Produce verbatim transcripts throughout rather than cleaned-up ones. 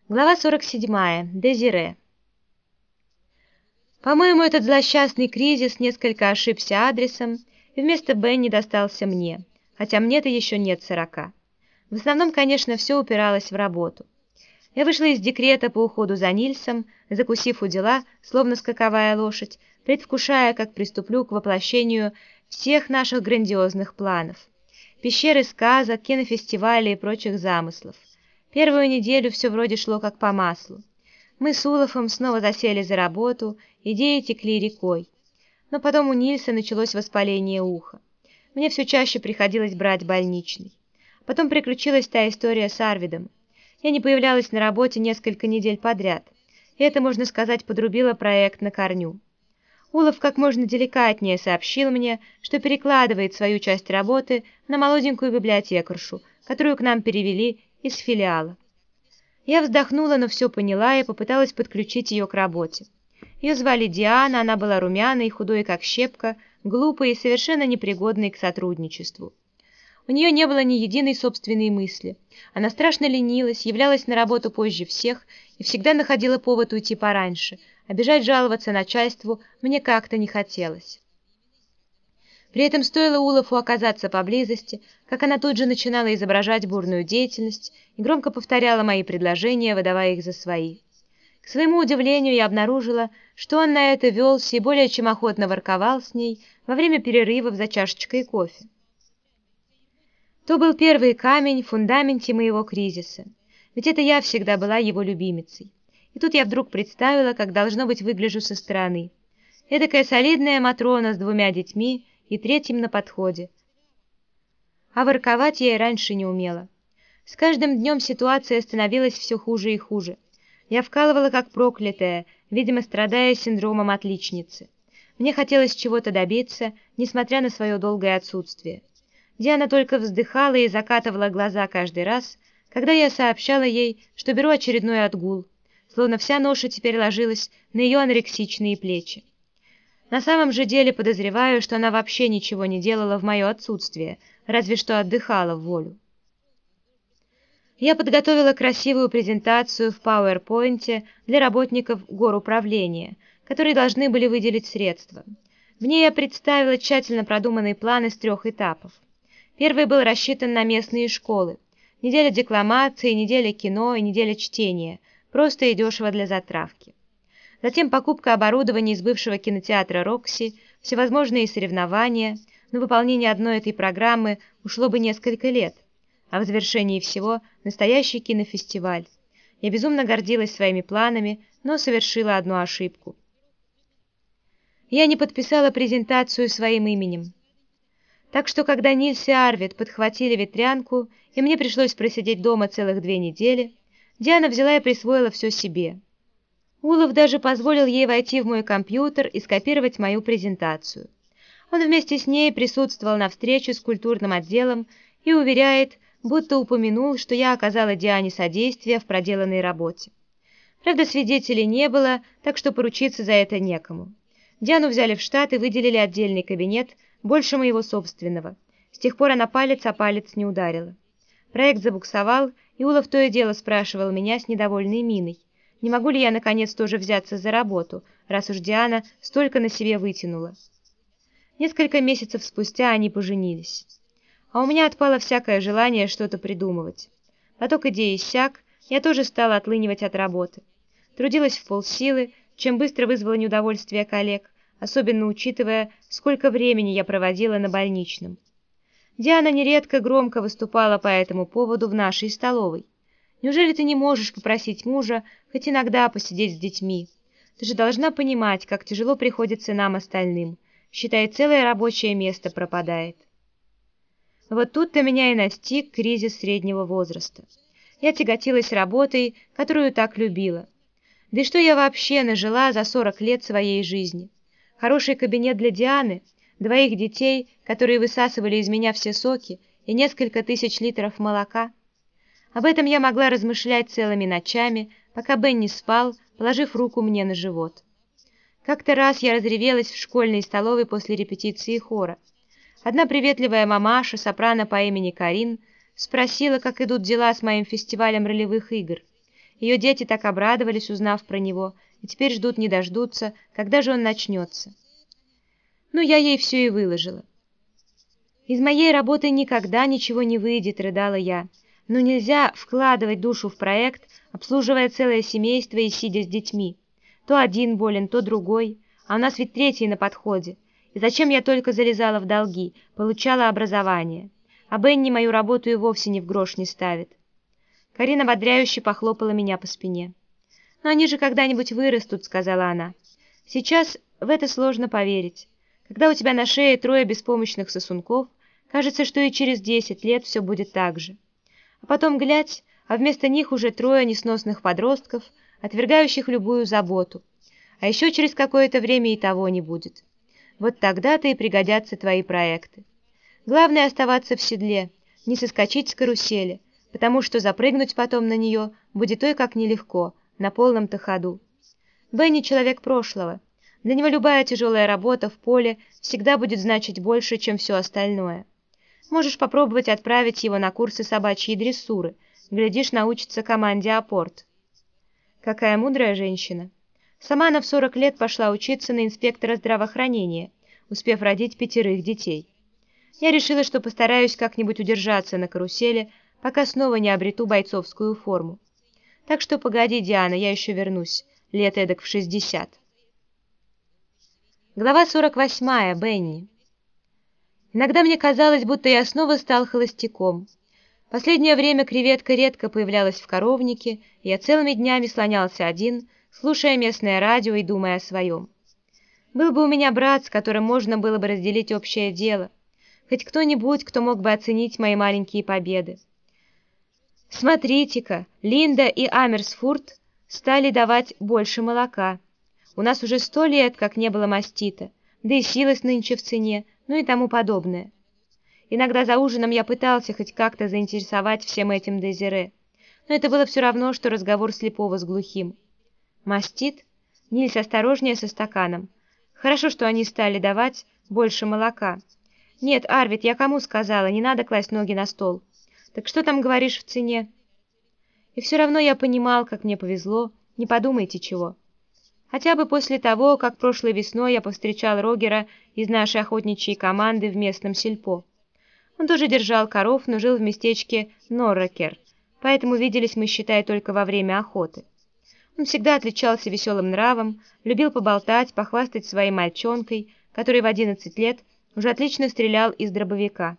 Глава сорок седьмая. Дезире. По-моему, этот злосчастный кризис несколько ошибся адресом, и вместо Бенни достался мне, хотя мне-то еще нет сорока. В основном, конечно, все упиралось в работу. Я вышла из декрета по уходу за Нильсом, закусив у дела, словно скаковая лошадь, предвкушая, как приступлю к воплощению всех наших грандиозных планов. Пещеры сказок, кинофестивали и прочих замыслов. Первую неделю все вроде шло как по маслу. Мы с Улафом снова засели за работу, идеи текли рекой. Но потом у Нильса началось воспаление уха. Мне все чаще приходилось брать больничный. Потом приключилась та история с Арвидом. Я не появлялась на работе несколько недель подряд, и это, можно сказать, подрубило проект на корню. Улаф как можно деликатнее сообщил мне, что перекладывает свою часть работы на молоденькую библиотекаршу, которую к нам перевели из филиала. Я вздохнула, но все поняла и попыталась подключить ее к работе. Ее звали Диана, она была румяной, худой как щепка, глупой и совершенно непригодной к сотрудничеству. У нее не было ни единой собственной мысли. Она страшно ленилась, являлась на работу позже всех и всегда находила повод уйти пораньше, а бежать жаловаться начальству мне как-то не хотелось. При этом стоило Улафу оказаться поблизости, как она тут же начинала изображать бурную деятельность и громко повторяла мои предложения, выдавая их за свои. К своему удивлению я обнаружила, что он на это велся и более чем охотно ворковал с ней во время перерывов за чашечкой кофе. То был первый камень в фундаменте моего кризиса, ведь это я всегда была его любимицей. И тут я вдруг представила, как должно быть выгляжу со стороны. Эдакая солидная Матрона с двумя детьми и третьим на подходе. А ворковать я и раньше не умела. С каждым днем ситуация становилась все хуже и хуже. Я вкалывала как проклятая, видимо, страдая синдромом отличницы. Мне хотелось чего-то добиться, несмотря на свое долгое отсутствие. Диана только вздыхала и закатывала глаза каждый раз, когда я сообщала ей, что беру очередной отгул, словно вся ноша теперь ложилась на ее анорексичные плечи. На самом же деле подозреваю, что она вообще ничего не делала в мое отсутствие, разве что отдыхала в волю. Я подготовила красивую презентацию в PowerPoint для работников горуправления, которые должны были выделить средства. В ней я представила тщательно продуманный план из трех этапов. Первый был рассчитан на местные школы. Неделя декламации, неделя кино и неделя чтения, просто и дешево для затравки. Затем покупка оборудования из бывшего кинотеатра «Рокси», всевозможные соревнования. На выполнение одной этой программы ушло бы несколько лет, а в завершении всего настоящий кинофестиваль. Я безумно гордилась своими планами, но совершила одну ошибку. Я не подписала презентацию своим именем. Так что, когда Нильс и Арвид подхватили ветрянку, и мне пришлось просидеть дома целых две недели, Диана взяла и присвоила все себе. Улаф даже позволил ей войти в мой компьютер и скопировать мою презентацию. Он вместе с ней присутствовал на встрече с культурным отделом и уверяет, будто упомянул, что я оказала Диане содействие в проделанной работе. Правда, свидетелей не было, так что поручиться за это некому. Диану взяли в штат и выделили отдельный кабинет, больше моего собственного. С тех пор она палец о палец не ударила. Проект забуксовал, и Улаф то и дело спрашивал меня с недовольной миной, не могу ли я наконец тоже взяться за работу, раз уж Диана столько на себе вытянула. Несколько месяцев спустя они поженились. А у меня отпало всякое желание что-то придумывать. Поток идей иссяк, я тоже стала отлынивать от работы. Трудилась в полсилы, чем быстро вызвало неудовольствие коллег, особенно учитывая, сколько времени я проводила на больничном. Диана нередко громко выступала по этому поводу в нашей столовой. «Неужели ты не можешь попросить мужа хоть иногда посидеть с детьми? Ты же должна понимать, как тяжело приходится нам остальным. Считай, целое рабочее место пропадает». Вот тут-то меня и настиг кризис среднего возраста. Я тяготилась работой, которую так любила. Да и что я вообще нажила за сорок лет своей жизни? Хороший кабинет для Дианы, двоих детей, которые высасывали из меня все соки, и несколько тысяч литров молока. Об этом я могла размышлять целыми ночами, пока Бенни спал, положив руку мне на живот. Как-то раз я разревелась в школьной столовой после репетиции хора. Одна приветливая мамаша, сопрано по имени Карин, спросила, как идут дела с моим фестивалем ролевых игр. Ее дети так обрадовались, узнав про него, и теперь ждут не дождутся, когда же он начнется. Ну, я ей все и выложила. «Из моей работы никогда ничего не выйдет», — рыдала я. «Но нельзя вкладывать душу в проект, обслуживая целое семейство и сидя с детьми. То один болен, то другой, а у нас ведь третий на подходе. И зачем я только залезала в долги, получала образование? А Бенни мою работу и вовсе ни в грош не ставит». Карина ободряюще похлопала меня по спине. «Но они же когда-нибудь вырастут», — сказала она. «Сейчас в это сложно поверить. Когда у тебя на шее трое беспомощных сосунков, кажется, что и через десять лет все будет так же. А потом глядь, а вместо них уже трое несносных подростков, отвергающих любую заботу. А еще через какое-то время и того не будет. Вот тогда-то и пригодятся твои проекты. Главное оставаться в седле, не соскочить с карусели, потому что запрыгнуть потом на нее будет ой как нелегко, на полном-то ходу. Бенни человек прошлого. Для него любая тяжелая работа в поле всегда будет значить больше, чем все остальное. Можешь попробовать отправить его на курсы собачьей дрессуры. Глядишь, научится команде апорт. Какая мудрая женщина. Сама она в сорок лет пошла учиться на инспектора здравоохранения, успев родить пятерых детей. Я решила, что постараюсь как-нибудь удержаться на карусели, пока снова не обрету бойцовскую форму. Так что погоди, Диана, я еще вернусь, лет эдак в шестьдесят. Глава сорок восьмая. Бенни. Иногда мне казалось, будто я снова стал холостяком. Последнее время креветка редко появлялась в коровнике, и я целыми днями слонялся один, слушая местное радио и думая о своем. Был бы у меня брат, с которым можно было бы разделить общее дело, хоть кто-нибудь, кто мог бы оценить мои маленькие победы. Смотрите-ка, Линда и Амерсфурд стали давать больше молока. У нас уже сто лет, как не было мастита, да и силос нынче в цене, ну и тому подобное. Иногда за ужином я пытался хоть как-то заинтересовать всем этим Дезире, но это было все равно, что разговор слепого с глухим. Мастит? Нильс, осторожнее со стаканом. Хорошо, что они стали давать больше молока. Нет, Арвид, я кому сказала, не надо класть ноги на стол. Так что там говоришь в цене? И все равно я понимал, как мне повезло, не подумайте чего. Хотя бы после того, как прошлой весной я повстречал Рогера из нашей охотничьей команды в местном сельпо. Он тоже держал коров, но жил в местечке Норрекер, поэтому виделись мы, считай, только во время охоты. Он всегда отличался веселым нравом, любил поболтать, похвастать своей мальчонкой, который в одиннадцать лет уже отлично стрелял из дробовика.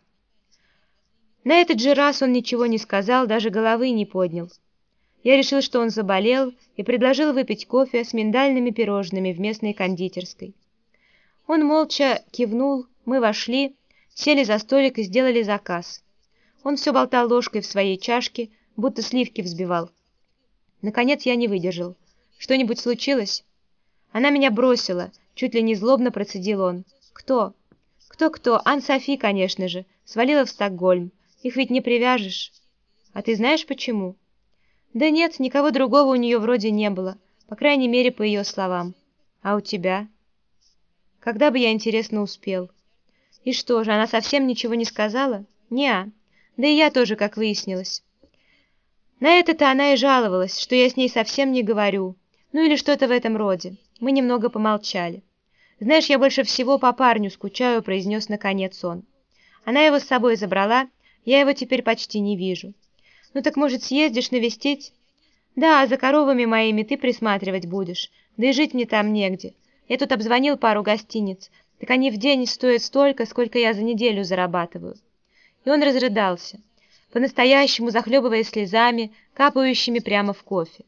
На этот же раз он ничего не сказал, даже головы не поднял. Я решил, что он заболел, и предложил выпить кофе с миндальными пирожными в местной кондитерской. Он молча кивнул, мы вошли, сели за столик и сделали заказ. Он все болтал ложкой в своей чашке, будто сливки взбивал. Наконец я не выдержал. «Что-нибудь случилось?» «Она меня бросила», — чуть ли не злобно процедил он. «Кто?» «Кто-кто? Ан-Софи, конечно же. Свалила в Стокгольм. Их ведь не привяжешь». «А ты знаешь, почему?» «Да нет, никого другого у нее вроде не было, по крайней мере, по ее словам. А у тебя?» «Когда бы я, интересно, успел?» «И что же, она совсем ничего не сказала?» «Не-а. Да и я тоже, как выяснилось». На это-то она и жаловалась, что я с ней совсем не говорю, ну или что-то в этом роде. Мы немного помолчали. «Знаешь, я больше всего по парню скучаю», — произнес наконец он. «Она его с собой забрала, я его теперь почти не вижу». «Ну так, может, съездишь навестить?» «Да, за коровами моими ты присматривать будешь, да и жить мне там негде. Я тут обзвонил пару гостиниц, так они в день стоят столько, сколько я за неделю зарабатываю». И он разрыдался, по-настоящему захлебываясь слезами, капающими прямо в кофе.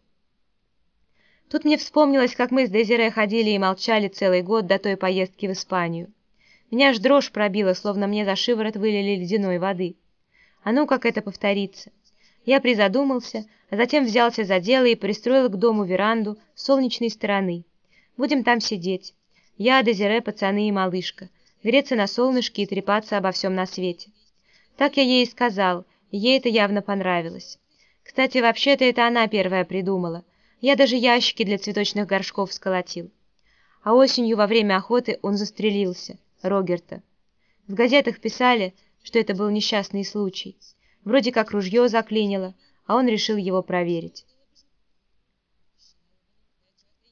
Тут мне вспомнилось, как мы с Дезире ходили и молчали целый год до той поездки в Испанию. Меня аж дрожь пробила, словно мне за шиворот вылили ледяной воды. А ну, как это повторится? Я призадумался, а затем взялся за дело и пристроил к дому веранду с солнечной стороны. Будем там сидеть. Я, Дезире, пацаны и малышка. Греться на солнышке и трепаться обо всем на свете. Так я ей и сказал, и ей это явно понравилось. Кстати, вообще-то это она первая придумала. Я даже ящики для цветочных горшков сколотил. А осенью во время охоты он застрелился, Рогерта. В газетах писали, что это был несчастный случай. Вроде как ружье заклинило, а он решил его проверить.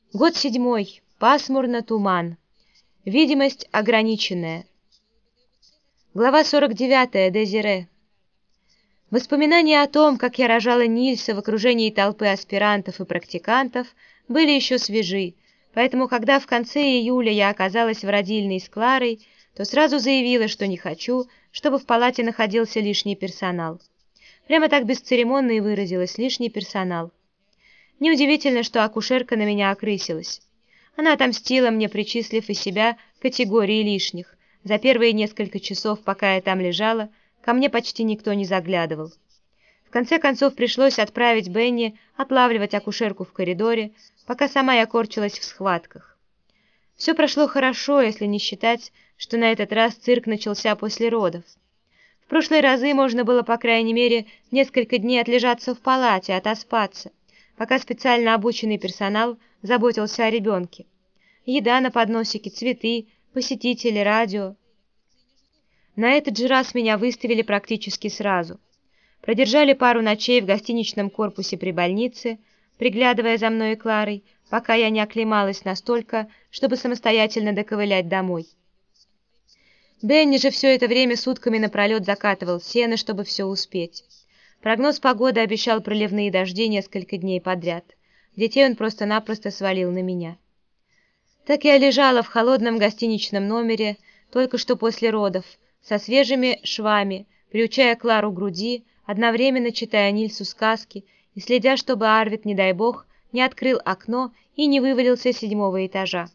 Год седьмой. Пасмурно, туман. Видимость ограниченная. Глава сорок девятая. Дезире. Воспоминания о том, как я рожала Нильса в окружении толпы аспирантов и практикантов, были еще свежи, поэтому, когда в конце июля я оказалась в родильной с Кларой, то сразу заявила, что не хочу, чтобы в палате находился лишний персонал. Прямо так бесцеремонно и выразилась: лишний персонал. Неудивительно, что акушерка на меня окрысилась. Она отомстила мне, причислив и себя к категории лишних. За первые несколько часов, пока я там лежала, ко мне почти никто не заглядывал. В конце концов пришлось отправить Бенни отлавливать акушерку в коридоре, пока сама я корчилась в схватках. Все прошло хорошо, если не считать, что на этот раз цирк начался после родов. В прошлые разы можно было, по крайней мере, несколько дней отлежаться в палате, отоспаться, пока специально обученный персонал заботился о ребенке. Еда на подносике, цветы, посетители, радио. На этот же раз меня выставили практически сразу. Продержали пару ночей в гостиничном корпусе при больнице, приглядывая за мной и Кларой, пока я не оклемалась настолько, чтобы самостоятельно доковылять домой. Бенни же все это время сутками напролет закатывал сено, чтобы все успеть. Прогноз погоды обещал проливные дожди несколько дней подряд. Детей он просто-напросто свалил на меня. Так я лежала в холодном гостиничном номере, только что после родов, со свежими швами, приучая Клару к груди, одновременно читая Нильсу сказки и следя, чтобы Арвид, не дай бог, не открыл окно и не вывалился с седьмого этажа.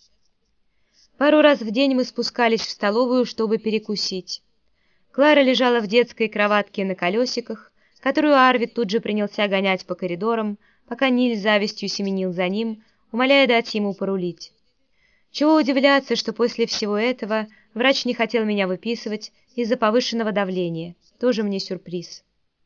Пару раз в день мы спускались в столовую, чтобы перекусить. Клара лежала в детской кроватке на колесиках, которую Арвид тут же принялся гонять по коридорам, пока Нильс завистью семенил за ним, умоляя дать ему порулить. Чего удивляться, что после всего этого врач не хотел меня выписывать из-за повышенного давления. Тоже мне сюрприз.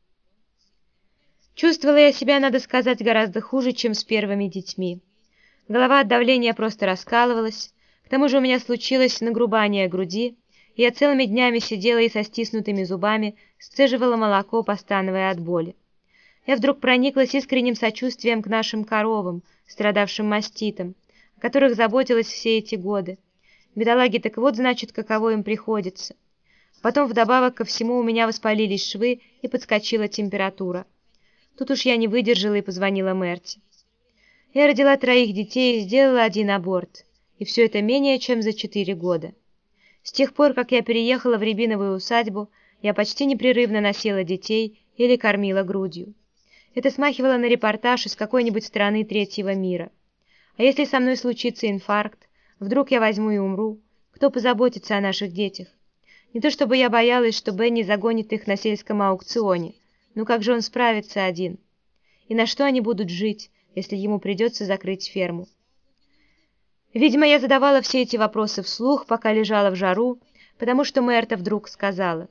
Чувствовала я себя, надо сказать, гораздо хуже, чем с первыми детьми. Голова от давления просто раскалывалась, к тому же у меня случилось нагрубание груди, и я целыми днями сидела и со стиснутыми зубами сцеживала молоко, постановая от боли. Я вдруг прониклась искренним сочувствием к нашим коровам, страдавшим маститом, о которых заботилась все эти годы. Бедолаги, так вот, значит, каково им приходится. Потом вдобавок ко всему у меня воспалились швы и подскочила температура. Тут уж я не выдержала и позвонила Мерти. Я родила троих детей и сделала один аборт, и все это менее чем за четыре года. С тех пор, как я переехала в Рябиновую усадьбу, я почти непрерывно носила детей или кормила грудью. Это смахивало на репортаж из какой-нибудь страны третьего мира. А если со мной случится инфаркт, вдруг я возьму и умру, кто позаботится о наших детях? Не то чтобы я боялась, что Бенни загонит их на сельском аукционе, но как же он справится один? И на что они будут жить, если ему придется закрыть ферму? Видимо, я задавала все эти вопросы вслух, пока лежала в жару, потому что Мерта вдруг сказала: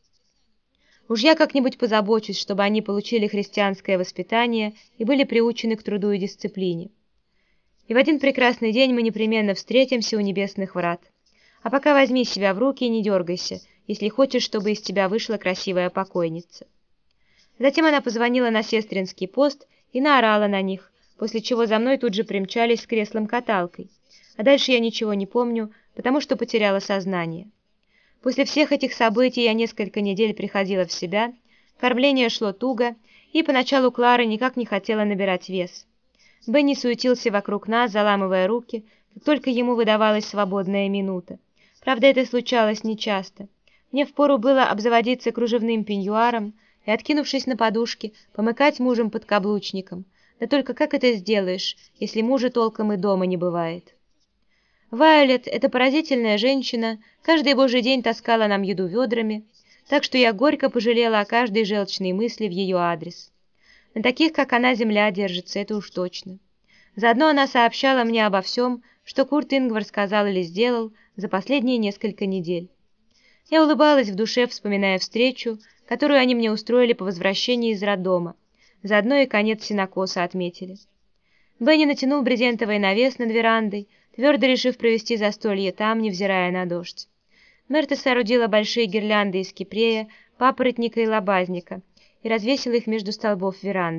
«Уж я как-нибудь позабочусь, чтобы они получили христианское воспитание и были приучены к труду и дисциплине. И в один прекрасный день мы непременно встретимся у небесных врат. А пока возьми себя в руки и не дергайся, если хочешь, чтобы из тебя вышла красивая покойница». Затем она позвонила на сестринский пост и наорала на них, после чего за мной тут же примчались с креслом-каталкой. А дальше я ничего не помню, потому что потеряла сознание. После всех этих событий я несколько недель приходила в себя, кормление шло туго, и поначалу Клара никак не хотела набирать вес. Бенни суетился вокруг нас, заламывая руки, как только ему выдавалась свободная минута. Правда, это случалось нечасто. Мне впору было обзаводиться кружевным пеньюаром и, откинувшись на подушке, помыкать мужем под каблучником. Да только как это сделаешь, если мужа толком и дома не бывает? Вайолет, эта поразительная женщина, каждый божий день таскала нам еду ведрами, так что я горько пожалела о каждой желчной мысли в ее адрес. На таких, как она, земля держится, это уж точно. Заодно она сообщала мне обо всем, что Курт Ингвар сказал или сделал за последние несколько недель. Я улыбалась в душе, вспоминая встречу, которую они мне устроили по возвращении из роддома. Заодно и конец сенокоса отметили. Бенни натянул брезентовый навес над верандой, твердо решив провести застолье там, невзирая на дождь. Мерта соорудила большие гирлянды из кипрея, папоротника и лобазника и развесила их между столбов веранды.